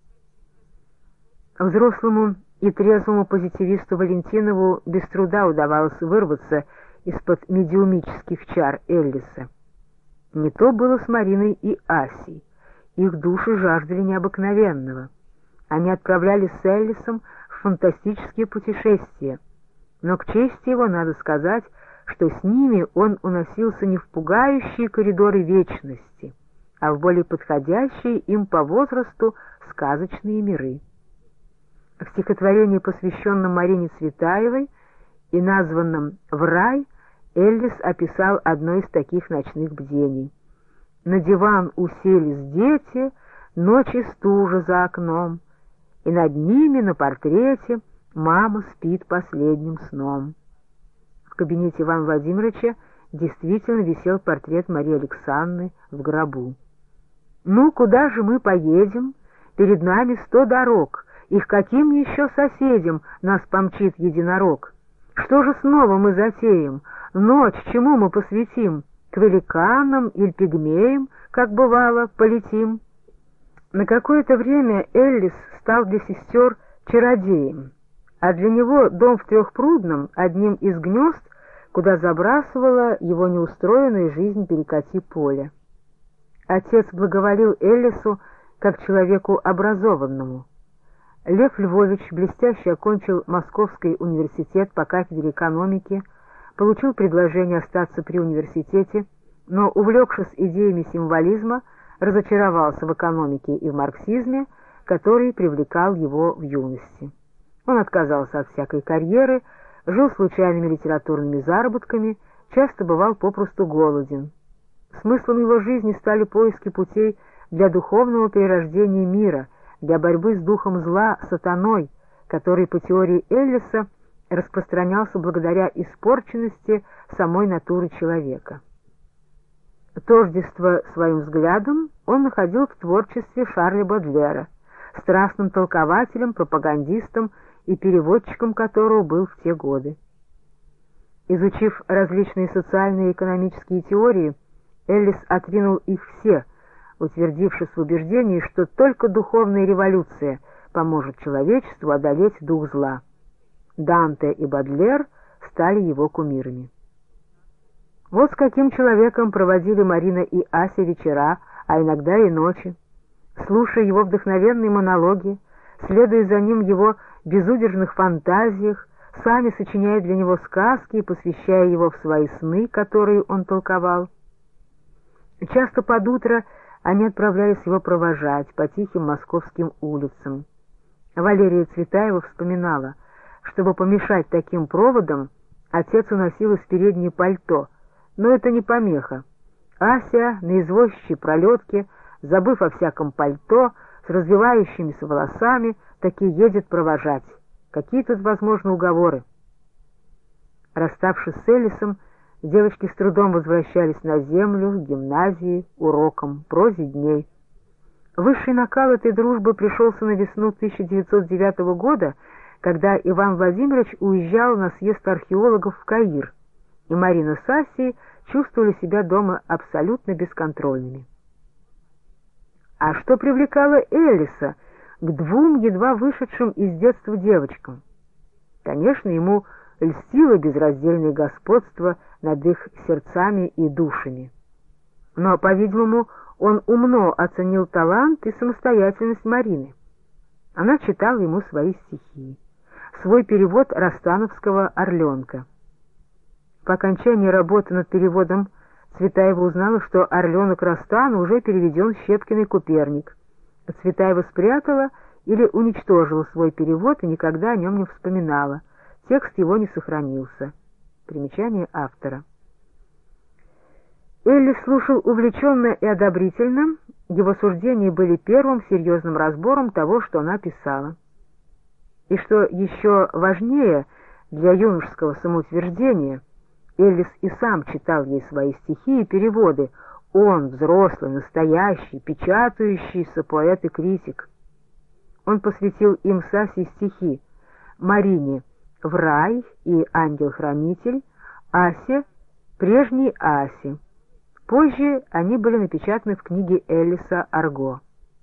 Взрослому и трезвому позитивисту Валентинову без труда удавалось вырваться из-под медиумических чар Эллиса. Не то было с Мариной и Асей. Их души жаждали необыкновенного. Они отправлялись с Эллисом в фантастические путешествия, но к чести его надо сказать, что с ними он уносился не в пугающие коридоры вечности, а в более подходящие им по возрасту сказочные миры. В стихотворении, посвященном Марине Цветаевой и названном «В рай», Эллис описал одно из таких ночных бдений. «На диван уселись дети, ночи стужа за окном, и над ними на портрете мама спит последним сном». В кабинете Ивана Владимировича действительно висел портрет Марии Александры в гробу. «Ну, куда же мы поедем? Перед нами сто дорог, их каким еще соседям нас помчит единорог? Что же снова мы затеем? Ночь чему мы посвятим? К великанам или пигмеям, как бывало, полетим?» На какое-то время Эллис стал для сестер чародеем, а для него дом в Трехпрудном одним из гнезд, куда забрасывала его неустроенную жизнь перекати поля. Отец благоволил Эллису как человеку образованному. Лев Львович блестяще окончил Московский университет по кафедре экономики, получил предложение остаться при университете, но, увлекшись идеями символизма, разочаровался в экономике и в марксизме, который привлекал его в юности. Он отказался от всякой карьеры, жил случайными литературными заработками, часто бывал попросту голоден. Смыслом его жизни стали поиски путей для духовного перерождения мира, для борьбы с духом зла, сатаной, который, по теории Эллиса, распространялся благодаря испорченности самой натуры человека. Тождество своим взглядам он находил в творчестве Шарля Бодлера, страстным толкователем, пропагандистом и переводчиком которого был в те годы. Изучив различные социальные и экономические теории, Эллис отринул их все, утвердившись в убеждении, что только духовная революция поможет человечеству одолеть дух зла. Данте и Бодлер стали его кумирами. Вот с каким человеком проводили Марина и Ася вечера, а иногда и ночи, слушая его вдохновенные монологи, следуя за ним в его безудержных фантазиях, сами сочиняя для него сказки и посвящая его в свои сны, которые он толковал. Часто под утро они отправлялись его провожать по тихим московским улицам. Валерия Цветаева вспоминала, чтобы помешать таким проводам, отец уносил из передней пальто, но это не помеха. Ася на извозчей пролетке, забыв о всяком пальто, с развивающимися волосами, таки едет провожать. Какие тут возможны уговоры? Расставшись с Эллисом, девочки с трудом возвращались на землю, в гимназии, урокам, прозе дней. Высший накал этой дружбы пришелся на весну тысяча девятьсот девятого года, когда Иван Владимирович уезжал на съезд археологов в Каир, и Марина с Асей чувствовали себя дома абсолютно бесконтрольными. А что привлекало Эллиса к двум едва вышедшим из детства девочкам? Конечно, ему льстило безраздельное господство над их сердцами и душами. Но, по-видимому, он умно оценил талант и самостоятельность Марины. Она читала ему свои стихи, свой перевод Ростановского «Орленка». По окончании работы над переводом Цветаева узнала, что «Орленок» Ростана уже переведен в Щепкиный Куперник. Цветаева спрятала или уничтожила свой перевод и никогда о нем не вспоминала. Текст его не сохранился. Примечание автора. Эллис слушал увлеченно и одобрительно, его суждения были первым серьезным разбором того, что она писала. И что еще важнее для юношеского самоутверждения, Эллис и сам читал ей свои стихи и переводы, он, взрослый, настоящий, печатающийся поэт и критик. Он посвятил им с Асей стихи Марине «В рай» и «Ангел-хранитель», Асе «Прежней Асе». Позже они были напечатаны в книге Эллиса «Арго».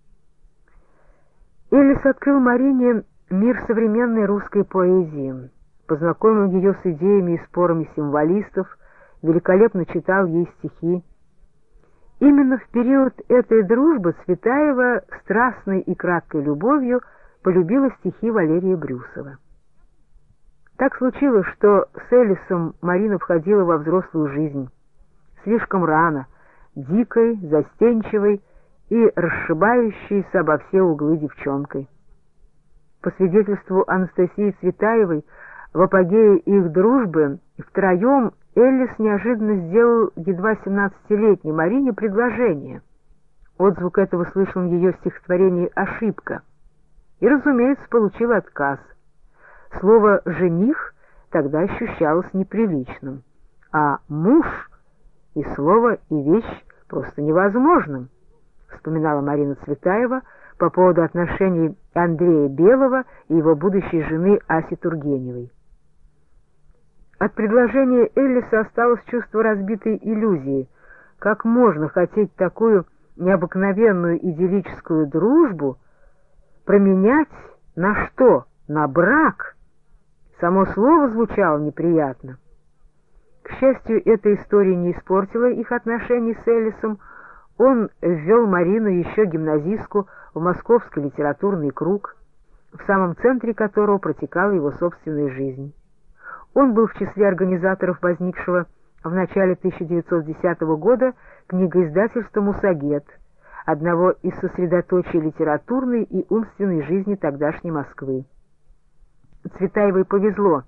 Эллис открыл Марине мир современной русской поэзии, познакомил ее с идеями и спорами символистов, великолепно читал ей стихи. Именно в период этой дружбы Цветаева страстной и краткой любовью полюбила стихи Валерия Брюсова. Так случилось, что с Эллисом Марина входила во взрослую жизнь слишком рано, дикой, застенчивой и расшибающейся обо все углы девчонкой. По свидетельству Анастасии Цветаевой, в апогее их дружбы втроем Эллис неожиданно сделал едва семнадцатилетней Марине предложение. Отзвук этого слышал в ее стихотворении «Ошибка» и, разумеется, получил отказ. Слово «жених» тогда ощущалось неприличным, а «муж» и слово, и вещь просто невозможным, вспоминала Марина Цветаева по поводу отношений Андрея Белого и его будущей жены Аси Тургеневой. От предложения Эллиса осталось чувство разбитой иллюзии. Как можно хотеть такую необыкновенную идиллическую дружбу променять на что? На брак? Само слово звучало неприятно. К счастью, эта история не испортила их отношений с Эллисом. Он ввел Марину, еще гимназистку, в московский литературный круг, в самом центре которого протекала его собственная жизнь. Он был в числе организаторов возникшего в начале тысяча девятьсот десятого года книгоиздательства «Мусагет», одного из сосредоточий литературной и умственной жизни тогдашней Москвы. Цветаевой повезло.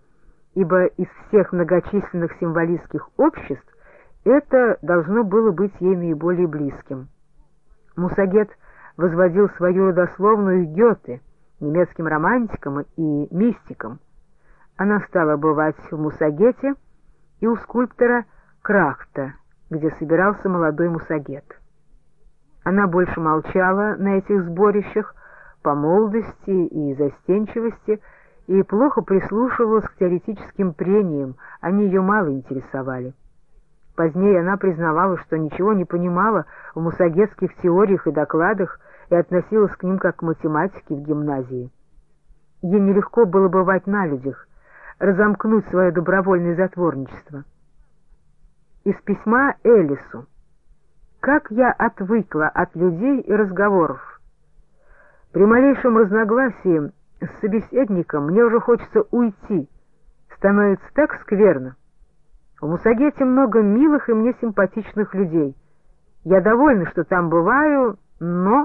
ибо из всех многочисленных символистских обществ это должно было быть ей наиболее близким. Мусагет возводил свою родословную Гёте, немецким романтиком и мистиком. Она стала бывать в Мусагете и у скульптора Крахта, где собирался молодой Мусагет. Она больше молчала на этих сборищах по молодости и застенчивости и плохо прислушивалась к теоретическим прениям, они ее мало интересовали. Позднее она признавала, что ничего не понимала в мусагетских теориях и докладах и относилась к ним как к математике в гимназии. Ей нелегко было бывать на людях, разомкнуть свое добровольное затворничество. Из письма Эллису. «Как я отвыкла от людей и разговоров. При малейшем разногласии с собеседником мне уже хочется уйти, становится так скверно. В Мусагете много милых и мне симпатичных людей. Я довольна, что там бываю, но...»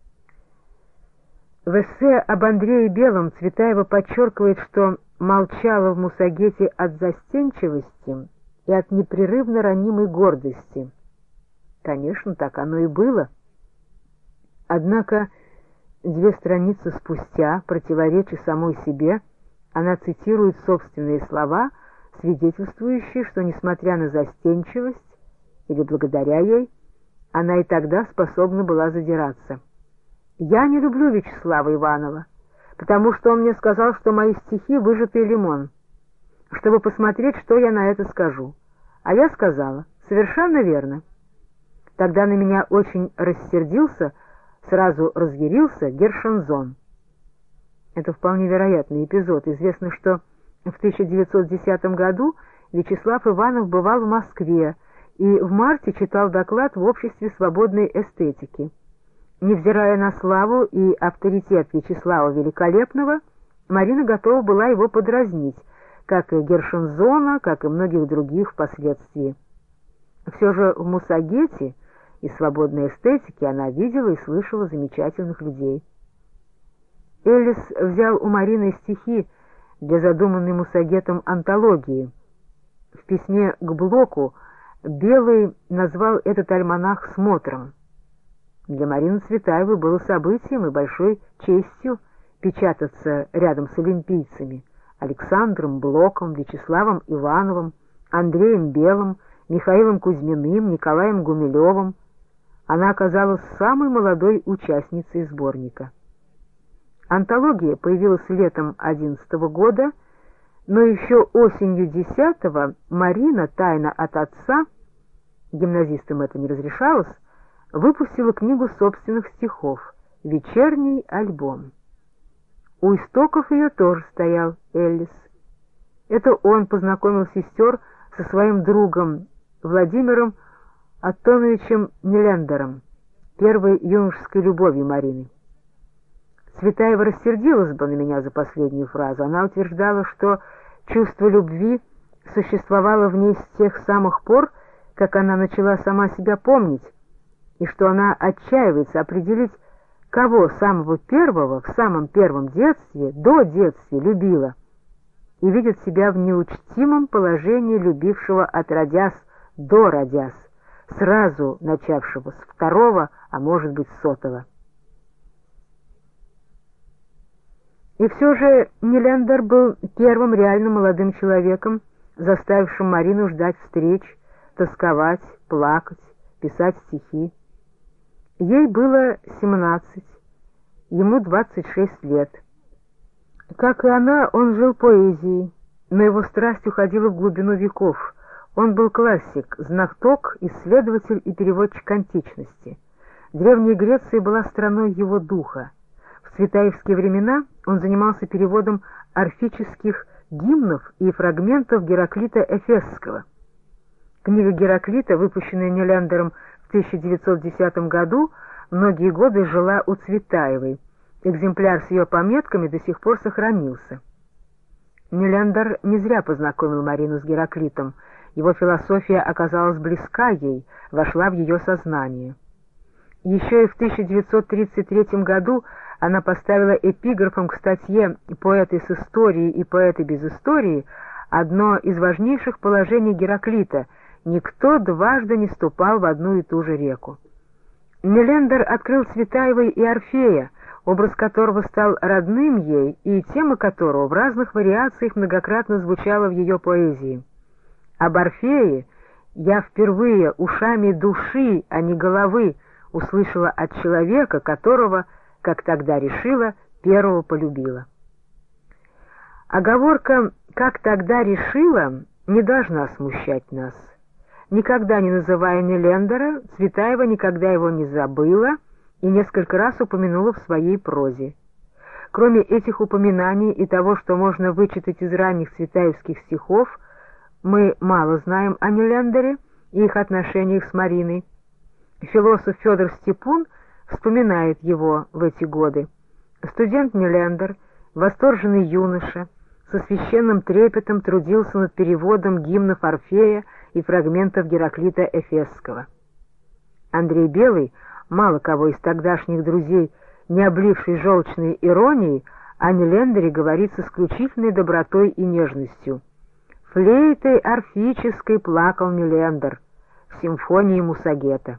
В эссе об Андрее Белом Цветаева подчеркивает, что молчала в Мусагете от застенчивости и от непрерывно ранимой гордости. Конечно, так оно и было. Однако две страницы спустя, противореча самой себе, она цитирует собственные слова, свидетельствующие, что, несмотря на застенчивость, или благодаря ей, она и тогда способна была задираться. «Я не люблю Вячеслава Иванова, потому что он мне сказал, что мои стихи — выжатый лимон, чтобы посмотреть, что я на это скажу. А я сказала: совершенно верно. Тогда на меня очень рассердился, сразу разъярился Гершензон». Это вполне вероятный эпизод. Известно, что в тысяча девятьсот десятом году Вячеслав Иванов бывал в Москве и в марте читал доклад в Обществе свободной эстетики. Невзирая на славу и авторитет Вячеслава Великолепного, Марина готова была его подразнить, как и Гершензона, как и многих других впоследствии. Все же в Мусагете и свободной эстетике она видела и слышала замечательных людей. Эллис взял у Марины стихи для задуманной Мусагетом антологии. В письме к Блоку Белый назвал этот альманах «смотром». Для Марины Цветаевой было событием и большой честью печататься рядом с олимпийцами Александром Блоком, Вячеславом Ивановым, Андреем Белым, Михаилом Кузьминым, Николаем Гумилевым. Она оказалась самой молодой участницей сборника. Антология появилась летом одиннадцатого года, но еще осенью десятого Марина тайно от отца, гимназистам это не разрешалось, выпустила книгу собственных стихов «Вечерний альбом». У истоков ее тоже стоял Эллис. Это он познакомил сестер со своим другом Владимиром Аттоновичем Нелендером, первой юношеской любовью Марины. Цветаева рассердилась бы на меня за последнюю фразу. Она утверждала, что чувство любви существовало в ней с тех самых пор, как она начала сама себя помнить, и что она отчаивается определить, кого самого первого в самом первом детстве, до детства любила, и видит себя в неучтимом положении любившего отродясь до родясь, сразу начавшего с второго, а может быть сотого. И все же Нелендер был первым реально молодым человеком, заставившим Марину ждать встреч, тосковать, плакать, писать стихи. Ей было семнадцать, ему двадцать шесть лет. Как и она, он жил поэзией, но его страсть уходила в глубину веков. Он был классик, знаток, исследователь и переводчик античности. Древняя Греция была страной его духа. В цветаевские времена он занимался переводом орфических гимнов и фрагментов Гераклита Эфесского. Книга Гераклита, выпущенная Нелендером в тысяча девятьсот десятом году, многие годы жила у Цветаевой. Экземпляр с ее пометками до сих пор сохранился. Нелендер не зря познакомил Марину с Гераклитом. Его философия оказалась близка ей, вошла в ее сознание. Еще и в тысяча девятьсот тридцать третьем году она поставила эпиграфом к статье «Поэты с историей и поэты без истории» одно из важнейших положений Гераклита: никто дважды не ступал в одну и ту же реку. Нелендер открыл Цветаевой и Орфея, образ которого стал родным ей и тема которого в разных вариациях многократно звучала в ее поэзии. Об Орфее я впервые ушами души, а не головы, услышала от человека, которого, как тогда решила, первого полюбила. Оговорка «как тогда решила» не должна смущать нас. Никогда не называя Нелендера, Цветаева никогда его не забыла и несколько раз упомянула в своей прозе. Кроме этих упоминаний и того, что можно вычитать из ранних цветаевских стихов, мы мало знаем о Нелендере и их отношениях с Мариной. Философ Федор Степун вспоминает его в эти годы. Студент Нелендер, восторженный юноша, со священным трепетом трудился над переводом гимнов Орфея и фрагментов Гераклита Эфесского. Андрей Белый, мало кого из тогдашних друзей, не обливший желчной иронией, о Нелендере говорит с исключительной добротой и нежностью. «Флейтой орфической плакал Нелендер» в симфонии Мусагета.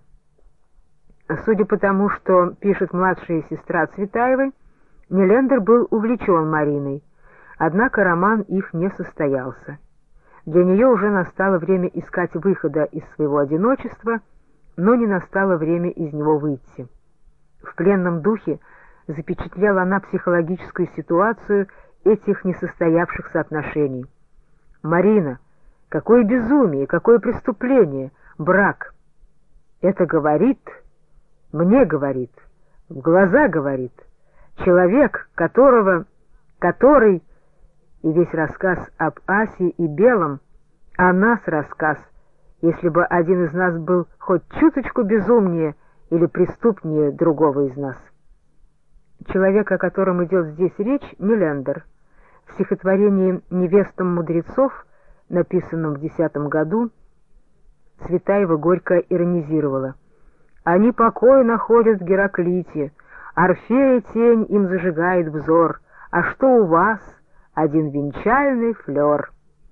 Судя по тому, что пишет младшая сестра Цветаевой, Нелендер был увлечен Мариной, однако роман их не состоялся. Для нее уже настало время искать выхода из своего одиночества, но не настало время из него выйти. В пленном духе запечатлела она психологическую ситуацию этих несостоявшихся отношений. «Марина, какое безумие, какое преступление, брак! Это говорит, мне говорит, в глаза говорит человек, которого, который...» И весь рассказ об Асе и Белом, о нас рассказ, если бы один из нас был хоть чуточку безумнее или преступнее другого из нас. Человек, о котором идет здесь речь, Нелендер. В стихотворении «Невестам мудрецов», написанном в десятом году, Цветаева горько иронизировала: «Они покой находят в Гераклите, Орфея тень им зажигает взор, а что у вас? Один венчальный флер».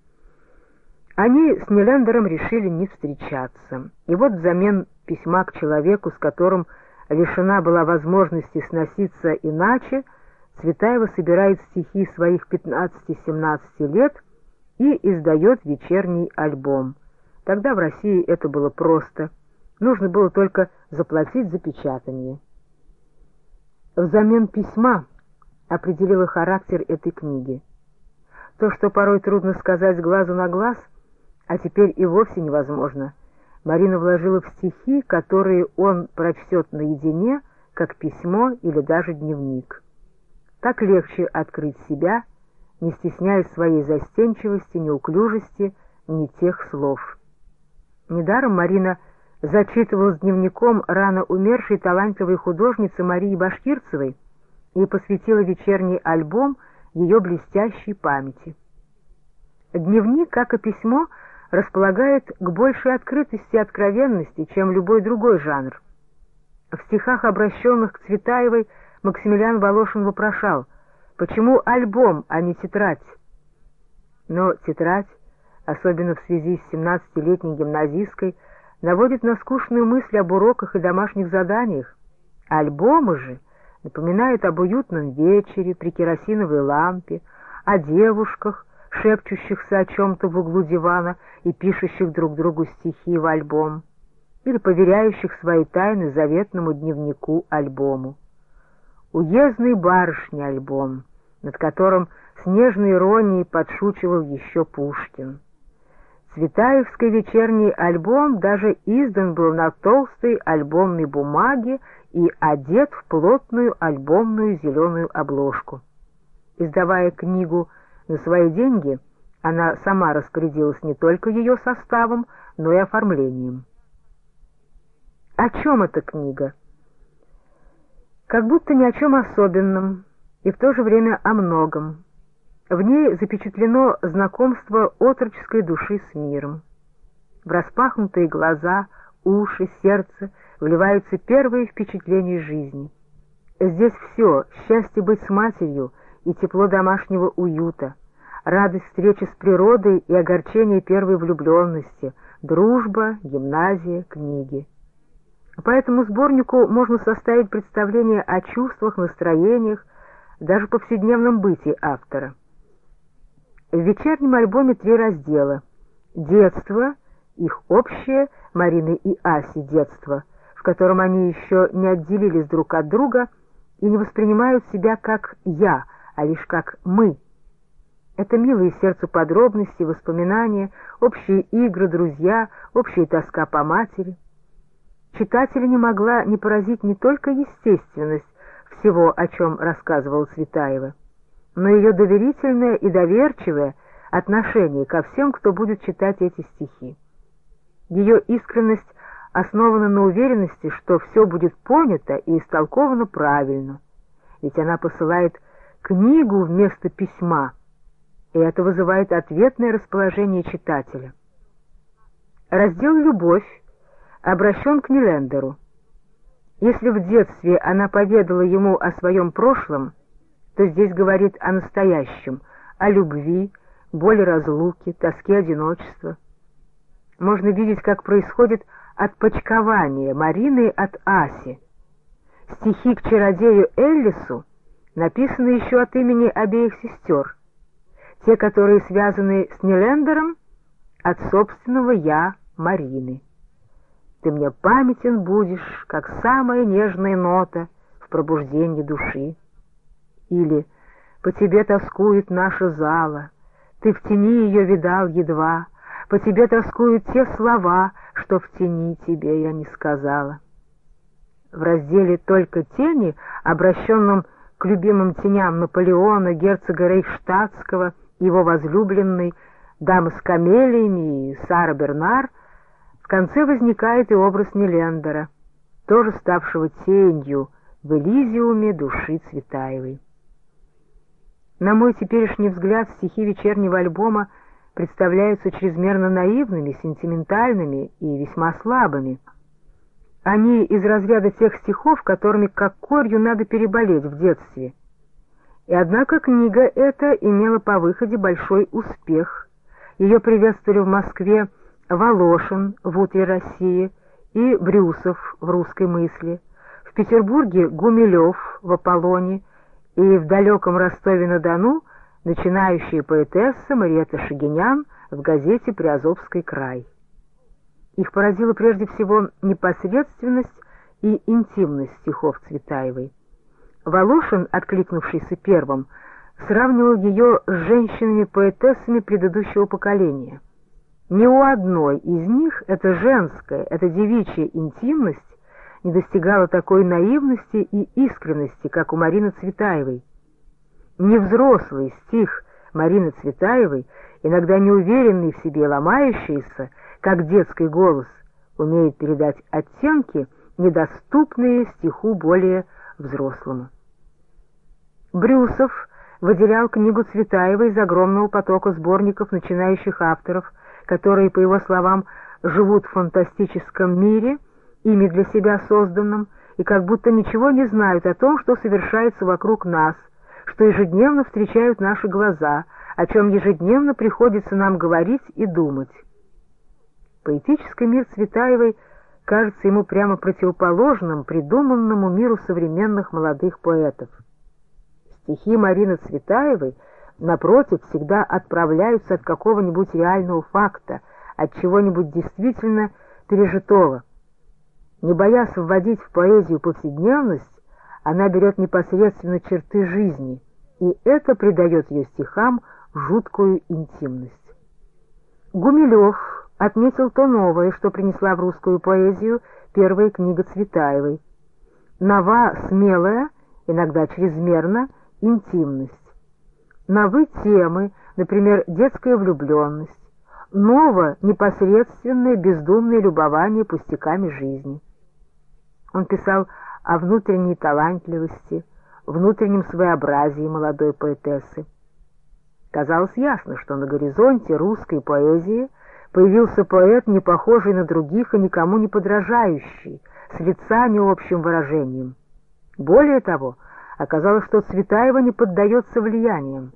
Они с Нелендером решили не встречаться, и вот взамен письма к человеку, с которым лишена была возможности сноситься иначе, Цветаева собирает стихи своих пятнадцати-семнадцати лет и издает вечерний альбом. Тогда в России это было просто, нужно было только заплатить за печатание. Взамен письма определила характер этой книги. То, что порой трудно сказать с глазу на глаз, а теперь и вовсе невозможно, Марина вложила в стихи, которые он прочтет наедине, как письмо или даже дневник. Так легче открыть себя, не стесняясь своей застенчивости, неуклюжести, не тех слов. Недаром Марина зачитывалась дневником рано умершей талантливой художницы Марии Башкирцевой и посвятила вечерний альбом ее блестящей памяти. Дневник, как и письмо, располагает к большей открытости и откровенности, чем любой другой жанр. В стихах, обращенных к Цветаевой, Максимилиан Волошин вопрошал: «Почему альбом, а не тетрадь?» Но тетрадь, особенно в связи с семнадцатилетней гимназисткой, наводит на скучную мысль об уроках и домашних заданиях. Альбомы же напоминают об уютном вечере при керосиновой лампе, о девушках, шепчущихся о чем-то в углу дивана и пишущих друг другу стихи в альбом, или поверяющих свои тайны заветному дневнику альбому. «Уездной барышни» альбом, над которым с нежной иронией подшучивал еще Пушкин. Цветаевский вечерний альбом даже издан был на толстой альбомной бумаге и одет в плотную альбомную зеленую обложку. Издавая книгу на свои деньги, она сама распорядилась не только ее составом, но и оформлением. О чем эта книга? Как будто ни о чем особенном, и в то же время о многом. В ней запечатлено знакомство отроческой души с миром. В распахнутые глаза, уши, сердце вливаются первые впечатления жизни. Здесь все — счастье быть с матерью и тепло домашнего уюта, радость встречи с природой и огорчение первой влюбленности, дружба, гимназия, книги. По этому сборнику можно составить представление о чувствах, настроениях, даже повседневном бытии автора. В вечернем альбоме три раздела: детство, их общее, Марины и Аси детство, в котором они еще не отделились друг от друга и не воспринимают себя как «я», а лишь как «мы». Это милые сердцу подробности, воспоминания, общие игры, друзья, общая тоска по матери. Читателя не могла не поразить не только естественность всего, о чем рассказывала Цветаева, но ее доверительное и доверчивое отношение ко всем, кто будет читать эти стихи. Ее искренность основана на уверенности, что все будет понято и истолковано правильно, ведь она посылает книгу вместо письма, и это вызывает ответное расположение читателя. Раздел «Любовь» обращен к Нелендеру. Если в детстве она поведала ему о своем прошлом, то здесь говорит о настоящем, о любви, боли разлуки, тоске одиночества. Можно видеть, как происходит отпочкование Марины от Аси. Стихи к чародею Эллису написаны еще от имени обеих сестер. Те, которые связаны с Нелендером, от собственного «я» Марины. Ты мне памятен будешь, как самая нежная нота в пробуждении души. Или по тебе тоскует наша зала, ты в тени ее видал едва, по тебе тоскуют те слова, что в тени тебе я не сказала. В разделе «Только тени», обращенном к любимым теням Наполеона, герцога Рейхштадтского, его возлюбленной, дамы с камелиями и Сара Бернар, в конце возникает и образ Нелендера, тоже ставшего тенью в Элизиуме души Цветаевой. На мой теперешний взгляд, стихи вечернего альбома представляются чрезмерно наивными, сентиментальными и весьма слабыми. Они из разряда тех стихов, которыми как корью надо переболеть в детстве. И однако книга эта имела по выходе большой успех. Ее приветствовали в Москве Волошин в «Утре России» и Брюсов в «Русской мысли», в Петербурге Гумилев в «Аполлоне» и в далеком Ростове-на-Дону начинающая поэтесса Мариэтта Шагинян в газете «Приазовский край». Их поразила прежде всего непосредственность и интимность стихов Цветаевой. Волошин, откликнувшийся первым, сравнивал ее с женщинами-поэтессами предыдущего поколения. Ни у одной из них эта женская, эта девичья интимность не достигала такой наивности и искренности, как у Марины Цветаевой. Невзрослый стих Марины Цветаевой, иногда неуверенный в себе, ломающийся, как детский голос, умеет передать оттенки, недоступные стиху более взрослому. Брюсов выделял книгу Цветаевой из огромного потока сборников начинающих авторов, которые, по его словам, живут в фантастическом мире, ими для себя созданном, и как будто ничего не знают о том, что совершается вокруг нас, что ежедневно встречают наши глаза, о чем ежедневно приходится нам говорить и думать. Поэтический мир Цветаевой кажется ему прямо противоположным придуманному миру современных молодых поэтов. Стихи Марины Цветаевой, напротив, всегда отправляются от какого-нибудь реального факта, от чего-нибудь действительно пережитого. Не боясь вводить в поэзию повседневность, она берет непосредственно черты жизни, и это придает ее стихам жуткую интимность. Гумилев отметил то новое, что принесла в русскую поэзию первая книга Цветаевой. Нова смелая, иногда чрезмерно, интимность. Новы темы, например, детская влюбленность. Ново непосредственное бездумное любование пустяками жизни. Он писал о внутренней талантливости, внутреннем своеобразии молодой поэтессы. Казалось ясно, что на горизонте русской поэзии появился поэт, не похожий на других и никому не подражающий, с лица не общим выражением. Более того, оказалось, что Цветаева не поддается влияниям.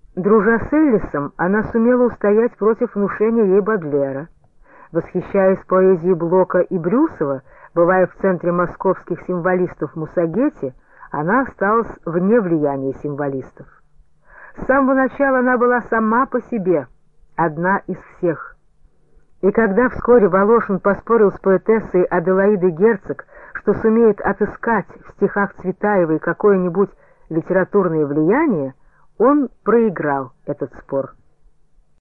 Дружа с Эллисом, она сумела устоять против внушения ей Бодлера. Восхищаясь поэзией Блока и Брюсова, бывая в центре московских символистов Муссагетти, она осталась вне влияния символистов. С самого начала она была сама по себе, одна из всех. И когда вскоре Волошин поспорил с поэтессой Аделаидой Герцог, что сумеет отыскать в стихах Цветаевой какое-нибудь литературное влияние, он проиграл этот спор.